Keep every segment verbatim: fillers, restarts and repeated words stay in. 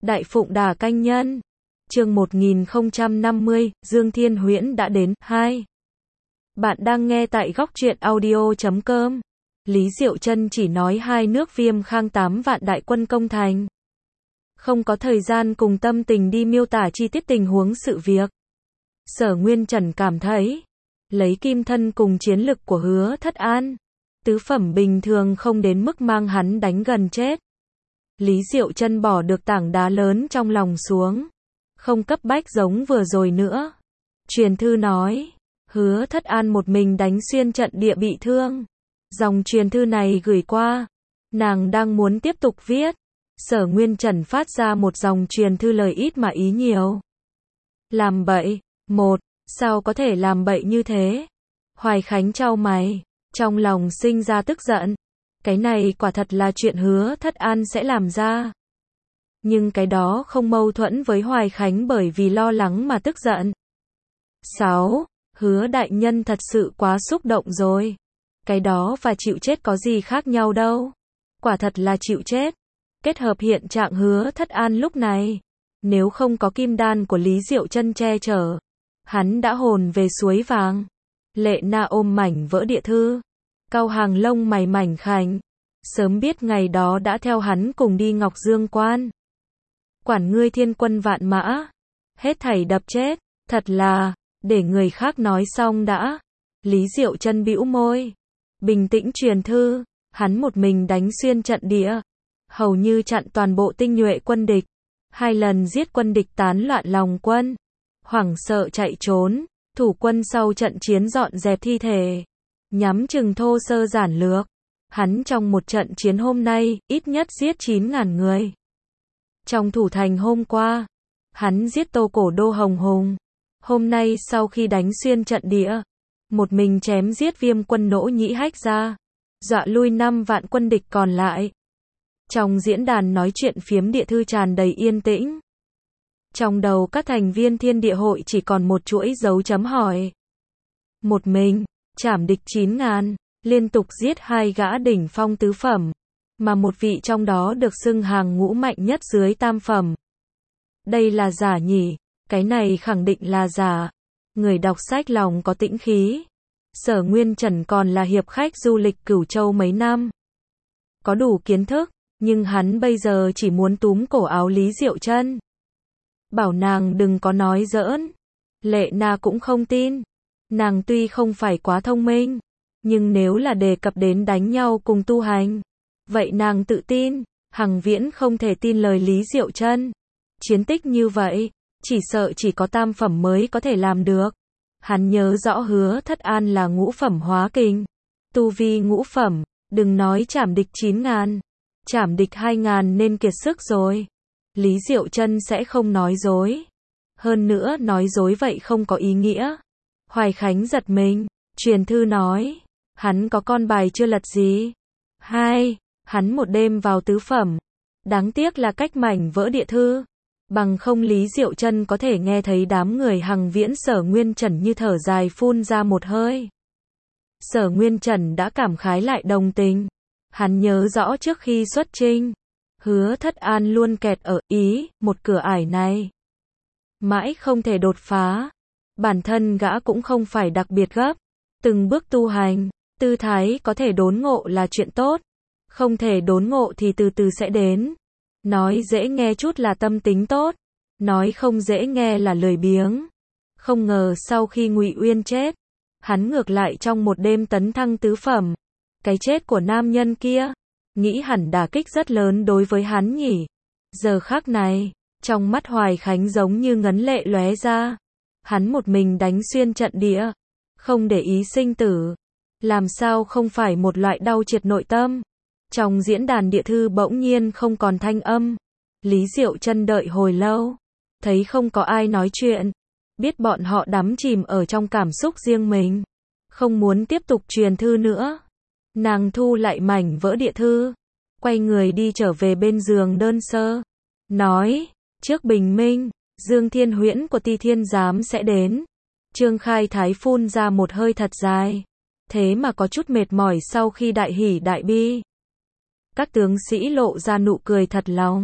Đại Phụng Đà Canh Nhân. Chương một nghìn không trăm năm mươi, Dương Thiên Huyễn đã đến. hai. Bạn đang nghe tại góc truyện audio chấm com. Lý Diệu Chân chỉ nói hai nước Viêm Khang tám vạn đại quân công thành. Không có thời gian cùng tâm tình đi miêu tả chi tiết tình huống sự việc. Sở Nguyên Trần cảm thấy, lấy kim thân cùng chiến lực của Hứa Thất An, tứ phẩm bình thường không đến mức mang hắn đánh gần chết. Lý Diệu Chân bỏ được tảng đá lớn trong lòng xuống. Không cấp bách giống vừa rồi nữa. Truyền thư nói, Hứa Thất An một mình đánh xuyên trận địa bị thương. Dòng truyền thư này gửi qua, nàng đang muốn tiếp tục viết. Sở Nguyên Trần phát ra một dòng truyền thư lời ít mà ý nhiều. Làm bậy. Một, sao có thể làm bậy như thế? Hoài Khánh chau mày, trong lòng sinh ra tức giận. Cái này quả thật là chuyện Hứa Thất An sẽ làm ra. Nhưng cái đó không mâu thuẫn với Hoài Khánh bởi vì lo lắng mà tức giận. sáu. Hứa đại nhân thật sự quá xúc động rồi. Cái đó và chịu chết có gì khác nhau đâu. Quả thật là chịu chết. Kết hợp hiện trạng Hứa Thất An lúc này, nếu không có kim đan của Lý Diệu Chân che chở, hắn đã hồn về suối vàng. Lệ Na ôm mảnh vỡ địa thư, cau hàng lông mày mảnh khảnh, sớm biết ngày đó đã theo hắn cùng đi Ngọc Dương Quan. Quản ngươi thiên quân vạn mã, hết thảy đập chết, thật là, để người khác nói xong đã. Lý Diệu Chân bĩu môi, bình tĩnh truyền thư, hắn một mình đánh xuyên trận địa, hầu như chặn toàn bộ tinh nhuệ quân địch, hai lần giết quân địch tán loạn lòng quân, hoảng sợ chạy trốn, thủ quân sau trận chiến dọn dẹp thi thể, nhắm chừng thô sơ giản lược. Hắn trong một trận chiến hôm nay, ít nhất giết chín ngàn người. Trong thủ thành hôm qua, hắn giết Tô Cổ Đô Hồng Hùng. Hôm nay sau khi đánh xuyên trận địa, một mình chém giết Viêm quân Nỗ Nhĩ Hách ra, dọa lui năm vạn quân địch còn lại. Trong diễn đàn nói chuyện phiếm địa thư tràn đầy yên tĩnh. Trong đầu các thành viên Thiên Địa Hội chỉ còn một chuỗi dấu chấm hỏi. Một mình, trảm địch chín ngàn, liên tục giết hai gã đỉnh phong tứ phẩm, mà một vị trong đó được xưng hàng ngũ mạnh nhất dưới tam phẩm. Đây là giả nhỉ? Cái này khẳng định là giả. Người đọc sách lòng có tĩnh khí. Sở Nguyên Trần còn là hiệp khách du lịch Cửu Châu mấy năm. Có đủ kiến thức, nhưng hắn bây giờ chỉ muốn túm cổ áo Lý Diệu Chân, bảo nàng đừng có nói giỡn. Lệ Na cũng không tin. Nàng tuy không phải quá thông minh, nhưng nếu là đề cập đến đánh nhau cùng tu hành, vậy nàng tự tin. Hằng Viễn không thể tin lời Lý Diệu Chân. Chiến tích như vậy, chỉ sợ chỉ có tam phẩm mới có thể làm được. Hắn nhớ rõ Hứa Thất An là ngũ phẩm hóa kình. Tu vi ngũ phẩm, đừng nói trảm địch chín ngàn, trảm địch hai ngàn nên kiệt sức rồi. Lý Diệu Chân sẽ không nói dối. Hơn nữa nói dối vậy không có ý nghĩa. Hoài Khánh giật mình, truyền thư nói, hắn có con bài chưa lật gì. Hai, hắn một đêm vào tứ phẩm. Đáng tiếc là cách mảnh vỡ địa thư. Bằng không Lý Diệu Chân có thể nghe thấy đám người Hằng Viễn Sở Nguyên Trần như thở dài phun ra một hơi. Sở Nguyên Trần đã cảm khái lại đồng tình. Hắn nhớ rõ trước khi xuất chinh, Hứa Thất An luôn kẹt ở ý một cửa ải này, mãi không thể đột phá. Bản thân gã cũng không phải đặc biệt gấp, từng bước tu hành, tư thái có thể đốn ngộ là chuyện tốt, không thể đốn ngộ thì từ từ sẽ đến. Nói dễ nghe chút là tâm tính tốt, nói không dễ nghe là lười biếng. Không ngờ sau khi Ngụy Uyên chết, hắn ngược lại trong một đêm tấn thăng tứ phẩm. Cái chết của nam nhân kia, nghĩ hẳn đả kích rất lớn đối với hắn nhỉ. Giờ khắc này, trong mắt Hoài Khánh giống như ngấn lệ lóe ra. Hắn một mình đánh xuyên trận địa, không để ý sinh tử, làm sao không phải một loại đau triệt nội tâm. Trong diễn đàn địa thư bỗng nhiên không còn thanh âm. Lý Diệu Chân đợi hồi lâu, thấy không có ai nói chuyện, biết bọn họ đắm chìm ở trong cảm xúc riêng mình, không muốn tiếp tục truyền thư nữa. Nàng thu lại mảnh vỡ địa thư, quay người đi trở về bên giường đơn sơ, nói, trước bình minh, Dương Thiên Huyễn của Ti Thiên Giám sẽ đến. Trương Khai Thái phun ra một hơi thật dài, thế mà có chút mệt mỏi sau khi đại hỉ đại bi. Các tướng sĩ lộ ra nụ cười thật lòng.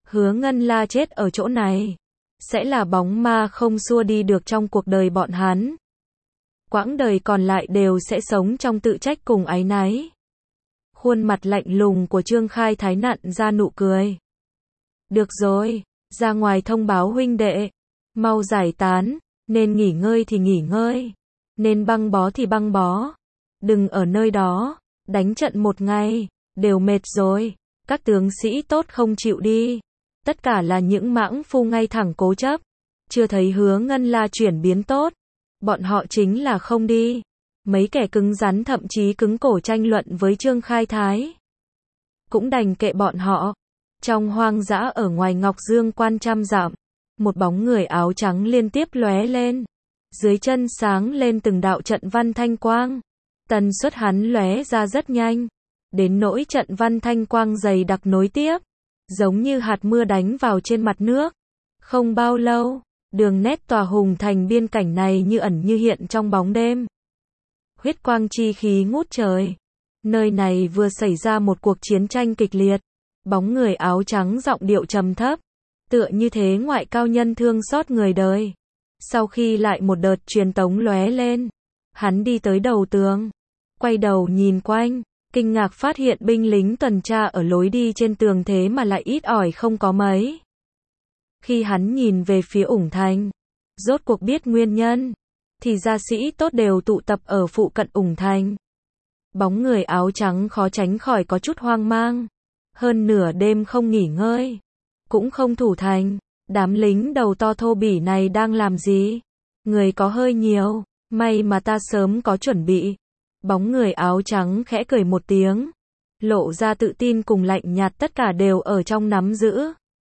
Hứa Ngân La chết ở chỗ này, sẽ là bóng ma không xua đi được trong cuộc đời bọn hắn. Quãng đời còn lại đều sẽ sống trong tự trách cùng áy náy. Khuôn mặt lạnh lùng của Trương Khai Thái nặn ra nụ cười. Được rồi, ra ngoài thông báo huynh đệ, mau giải tán, nên nghỉ ngơi thì nghỉ ngơi, nên băng bó thì băng bó. Đừng ở nơi đó, đánh trận một ngày, đều mệt rồi, các tướng sĩ tốt không chịu đi. Tất cả là những mãng phu ngay thẳng cố chấp, chưa thấy Hứa Ngân La chuyển biến tốt, bọn họ chính là không đi. Mấy kẻ cứng rắn thậm chí cứng cổ tranh luận với Trương Khai Thái. Cũng đành kệ bọn họ. Trong hoang dã ở ngoài Ngọc Dương quan trăm dặm, một bóng người áo trắng liên tiếp lóe lên. Dưới chân sáng lên từng đạo trận văn thanh quang. Tần suất hắn lóe ra rất nhanh, đến nỗi trận văn thanh quang dày đặc nối tiếp, giống như hạt mưa đánh vào trên mặt nước. Không bao lâu, đường nét tòa hùng thành biên cảnh này như ẩn như hiện trong bóng đêm. Huyết quang chi khí ngút trời. Nơi này vừa xảy ra một cuộc chiến tranh kịch liệt. Bóng người áo trắng giọng điệu trầm thấp, tựa như thế ngoại cao nhân thương xót người đời. Sau khi lại một đợt truyền tống lóe lên, hắn đi tới đầu tường, quay đầu nhìn quanh, kinh ngạc phát hiện binh lính tuần tra ở lối đi trên tường thế mà lại ít ỏi không có mấy. Khi hắn nhìn về phía ủng thành, rốt cuộc biết nguyên nhân, thì gia sĩ tốt đều tụ tập ở phụ cận ủng thành. Bóng người áo trắng khó tránh khỏi có chút hoang mang. Hơn nửa đêm không nghỉ ngơi, cũng không thủ thành, đám lính đầu to thô bỉ này đang làm gì? Người có hơi nhiều, may mà ta sớm có chuẩn bị. Bóng người áo trắng khẽ cười một tiếng, lộ ra tự tin cùng lạnh nhạt, tất cả đều ở trong nắm giữ.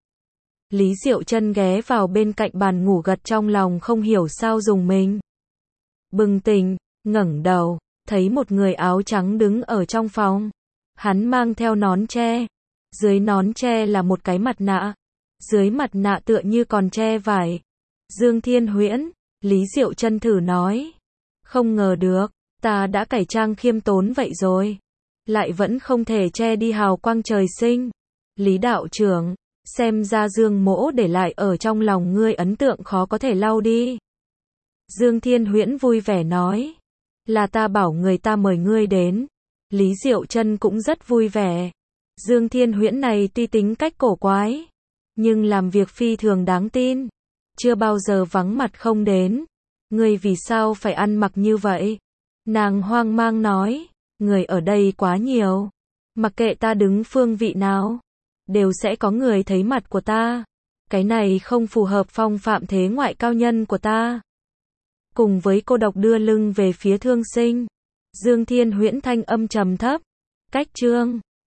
Lý Diệu Chân ghé vào bên cạnh bàn ngủ gật, trong lòng không hiểu sao rùng mình. Bừng tỉnh, ngẩng đầu, thấy một người áo trắng đứng ở trong phòng. Hắn mang theo nón tre, dưới nón tre là một cái mặt nạ, dưới mặt nạ tựa như còn che vải. Dương Thiên Huyễn, Lý Diệu Chân thử nói. Không ngờ được, ta đã cải trang khiêm tốn vậy rồi, lại vẫn không thể che đi hào quang trời sinh. Lý đạo trưởng, xem ra Dương Mỗ để lại ở trong lòng ngươi ấn tượng khó có thể lau đi. Dương Thiên Huyễn vui vẻ nói. Là ta bảo người ta mời ngươi đến. Lý Diệu Chân cũng rất vui vẻ. Dương Thiên Huyễn này tuy tính cách cổ quái, nhưng làm việc phi thường đáng tin, chưa bao giờ vắng mặt không đến. Ngươi vì sao phải ăn mặc như vậy? Nàng hoang mang nói, người ở đây quá nhiều, mặc kệ ta đứng phương vị nào, đều sẽ có người thấy mặt của ta. Cái này không phù hợp phong phạm thế ngoại cao nhân của ta. Cùng với cô độc đưa lưng về phía Thương Sinh, Dương Thiên Huyễn thanh âm trầm thấp, cách Trương